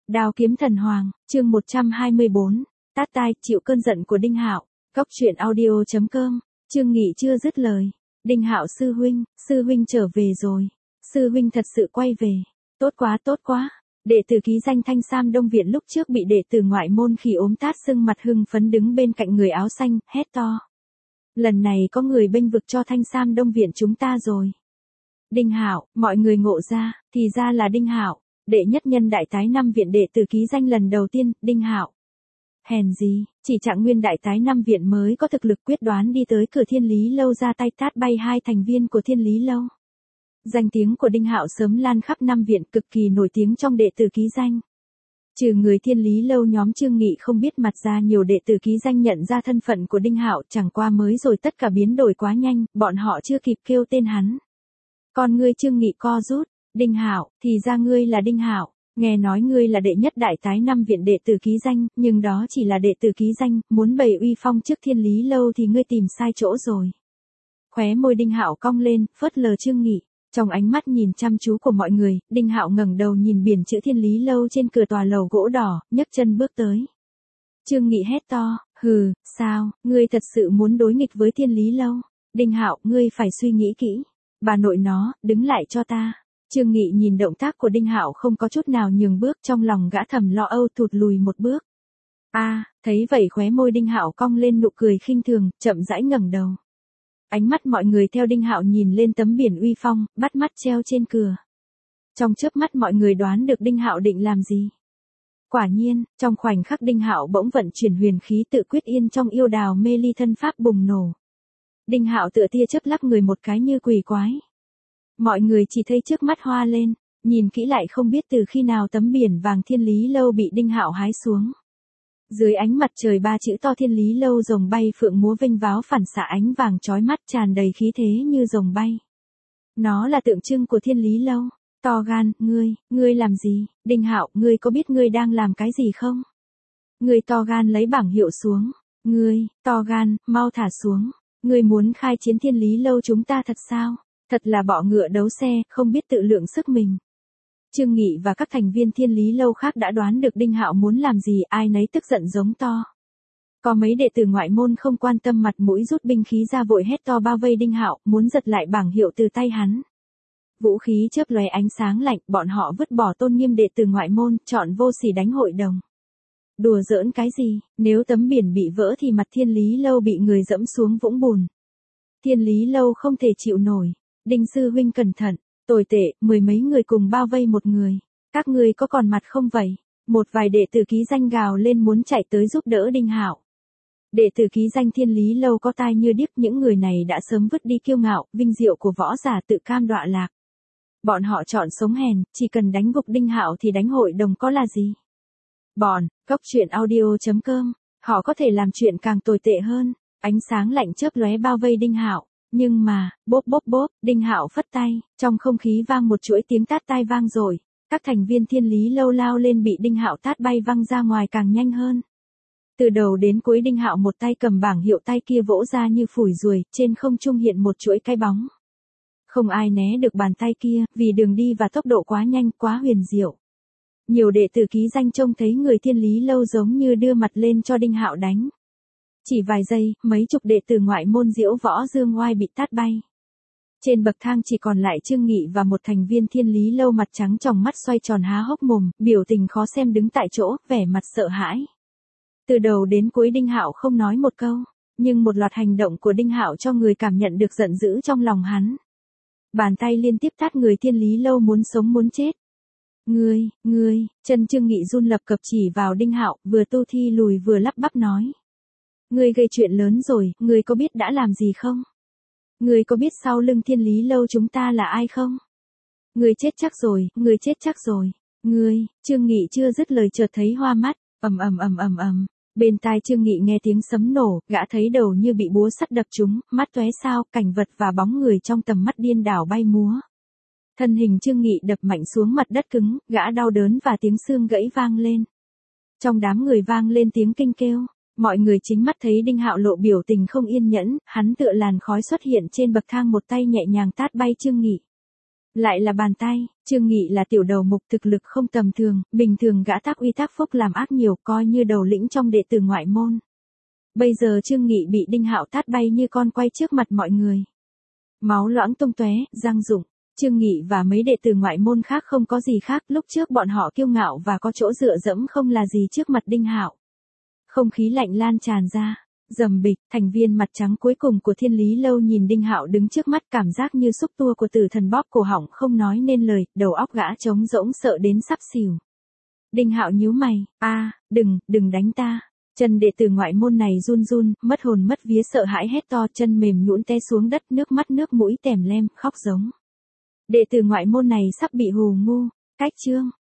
Đao kiếm thần hoàng, chương 124, tát tai, chịu cơn giận của Đinh Hạo. Góc truyện audio.com, Trương Nghị chưa dứt lời. Đinh Hạo sư huynh trở về rồi. Sư huynh thật sự quay về. Tốt quá. Đệ tử ký danh Thanh Sam Đông Viện lúc trước bị đệ tử ngoại môn khi ốm tát sưng mặt hưng phấn đứng bên cạnh người áo xanh, hét to. Lần này có người bênh vực cho Thanh Sam Đông Viện chúng ta rồi. Đinh Hạo, mọi người ngộ ra, thì ra là Đinh Hạo. Đệ nhất nhân đại tái năm viện đệ tử ký danh lần đầu tiên, Đinh Hạo. Hèn gì, chỉ Trạng Nguyên đại tái năm viện mới có thực lực quyết đoán đi tới cửa Thiên Lý Lâu ra tay tát bay hai thành viên của Thiên Lý Lâu. Danh tiếng của Đinh Hạo sớm lan khắp năm viện, cực kỳ nổi tiếng trong đệ tử ký danh. Trừ người Thiên Lý Lâu nhóm Trương Nghị không biết mặt ra, nhiều đệ tử ký danh nhận ra thân phận của Đinh Hạo, chẳng qua mới rồi tất cả biến đổi quá nhanh, bọn họ chưa kịp kêu tên hắn. Con ngươi Trương Nghị co rút. Đinh Hạo, thì ra ngươi là Đinh Hạo, nghe nói ngươi là đệ nhất đại tái năm viện đệ tử ký danh, nhưng đó chỉ là đệ tử ký danh, muốn bày uy phong trước Thiên Lý Lâu thì ngươi tìm sai chỗ rồi. Khóe môi Đinh Hạo cong lên, phớt lờ Trương Nghị, trong ánh mắt nhìn chăm chú của mọi người, Đinh Hạo ngẩng đầu nhìn biển chữ Thiên Lý Lâu trên cửa tòa lầu gỗ đỏ, nhấc chân bước tới. Trương Nghị hét to, hừ, sao, ngươi thật sự muốn đối nghịch với Thiên Lý Lâu? Đinh Hạo, ngươi phải suy nghĩ kỹ. Bà nội nó, đứng lại cho ta. Trương Nghị nhìn động tác của Đinh Hạo không có chút nào nhường bước, trong lòng gã thầm lo âu thụt lùi một bước. Thấy vậy khóe môi Đinh Hạo cong lên nụ cười khinh thường, chậm rãi ngẩng đầu. Ánh mắt mọi người theo Đinh Hạo nhìn lên tấm biển uy phong, bắt mắt treo trên cửa. Trong chớp mắt mọi người đoán được Đinh Hạo định làm gì. Quả nhiên, trong khoảnh khắc Đinh Hạo bỗng vận chuyển huyền khí tự quyết yên trong yêu đào mê ly thân pháp bùng nổ. Đinh Hạo tựa tia chớp lắc người một cái như quỷ quái. Mọi người chỉ thấy trước mắt hoa lên, nhìn kỹ lại không biết từ khi nào tấm biển vàng Thiên Lý Lâu bị Đinh Hạo hái xuống. Dưới ánh mặt trời ba chữ to Thiên Lý Lâu rồng bay phượng múa vênh váo phản xạ ánh vàng chói mắt tràn đầy khí thế như rồng bay. Nó là tượng trưng của Thiên Lý Lâu. To gan, ngươi làm gì? Đinh Hạo, ngươi có biết ngươi đang làm cái gì không? Ngươi to gan lấy bảng hiệu xuống. Ngươi, to gan, mau thả xuống. Ngươi muốn khai chiến Thiên Lý Lâu chúng ta thật sao? Thật là bọ ngựa đấu xe, không biết tự lượng sức mình. Trương Nghị và các thành viên Thiên Lý Lâu khác đã đoán được Đinh Hạo muốn làm gì, ai nấy tức giận giống to. Có mấy đệ tử ngoại môn không quan tâm mặt mũi rút binh khí ra vội hét to bao vây Đinh Hạo, muốn giật lại bảng hiệu từ tay hắn. Vũ khí chớp lóe ánh sáng lạnh, bọn họ vứt bỏ tôn nghiêm đệ tử ngoại môn, chọn vô sỉ đánh hội đồng. Đùa giỡn cái gì, nếu tấm biển bị vỡ thì mặt Thiên Lý Lâu bị người dẫm xuống vũng bùn. Thiên Lý Lâu không thể chịu nổi. Đinh sư huynh cẩn thận, tồi tệ, mười mấy người cùng bao vây một người. Các ngươi có còn mặt không vậy? Một vài đệ tử ký danh gào lên muốn chạy tới giúp đỡ Đinh Hạo. Đệ tử ký danh Thiên Lý Lâu có tai như điếc, những người này đã sớm vứt đi kiêu ngạo, vinh diệu của võ giả tự cam đọa lạc. Bọn họ chọn sống hèn, chỉ cần đánh gục Đinh Hạo thì đánh hội đồng có là gì? Góc truyện audio.com, họ có thể làm chuyện càng tồi tệ hơn. Ánh sáng lạnh chớp lóe bao vây Đinh Hạo. Nhưng mà, bốp, Đinh Hạo phất tay, trong không khí vang một chuỗi tiếng tát tai vang rồi. Các thành viên Thiên Lý Lâu lao lên bị Đinh Hạo tát bay văng ra ngoài càng nhanh hơn. Từ đầu đến cuối Đinh Hạo một tay cầm bảng hiệu, tay kia vỗ ra như phủi ruồi, trên không trung hiện một chuỗi cái bóng. Không ai né được bàn tay kia, vì đường đi và tốc độ quá nhanh, quá huyền diệu. Nhiều đệ tử ký danh trông thấy người Thiên Lý Lâu giống như đưa mặt lên cho Đinh Hạo đánh. Chỉ vài giây, mấy chục đệ tử ngoại môn Diễu Võ Dương Oai bị tát bay. Trên bậc thang chỉ còn lại Trương Nghị và một thành viên Thiên Lý Lâu mặt trắng tròng mắt xoay tròn há hốc mồm, biểu tình khó xem đứng tại chỗ, vẻ mặt sợ hãi. Từ đầu đến cuối Đinh Hạo không nói một câu, nhưng một loạt hành động của Đinh Hạo cho người cảm nhận được giận dữ trong lòng hắn. Bàn tay liên tiếp tát người Thiên Lý Lâu muốn sống muốn chết. Ngươi, chân Trương Nghị run lập cập chỉ vào Đinh Hạo, vừa tu thi lùi vừa lắp bắp nói. Ngươi gây chuyện lớn rồi, ngươi có biết đã làm gì không? Ngươi có biết sau lưng Thiên Lý Lâu chúng ta là ai không? Ngươi chết chắc rồi. Trương Nghị chưa dứt lời chợt thấy hoa mắt, ầm. Bên tai Trương Nghị nghe tiếng sấm nổ, gã thấy đầu như bị búa sắt đập trúng, mắt tóe sao, cảnh vật và bóng người trong tầm mắt điên đảo bay múa. Thân hình Trương Nghị đập mạnh xuống mặt đất cứng, gã đau đớn và tiếng xương gãy vang lên. Trong đám người vang lên tiếng kinh kêu. Mọi người chính mắt thấy Đinh Hạo lộ biểu tình không yên nhẫn, hắn tựa làn khói xuất hiện trên bậc thang một tay nhẹ nhàng tát bay Trương Nghị. Lại là bàn tay, Trương Nghị là tiểu đầu mục thực lực không tầm thường, bình thường gã tác uy tác phúc làm ác nhiều coi như đầu lĩnh trong đệ tử ngoại môn. Bây giờ Trương Nghị bị Đinh Hạo tát bay như con quay trước mặt mọi người. Máu loãng tung tóe, răng rụng. Trương Nghị và mấy đệ tử ngoại môn khác không có gì khác, lúc trước bọn họ kiêu ngạo và có chỗ dựa dẫm không là gì trước mặt Đinh Hạo. Không khí lạnh lan tràn ra, rầm bịch, thành viên mặt trắng cuối cùng của Thiên Lý Lâu nhìn Đinh Hạo đứng trước mắt, cảm giác như xúc tua của tử thần bóp cổ họng không nói nên lời, đầu óc gã trống rỗng sợ đến sắp xỉu. Đinh Hạo nhíu mày, đừng đánh ta. Chân đệ tử ngoại môn này run run, mất hồn mất vía sợ hãi hét to, chân mềm nhũn té xuống đất, nước mắt nước mũi tèm lem, khóc giống. Đệ tử ngoại môn này sắp bị hù ngu, cách Trương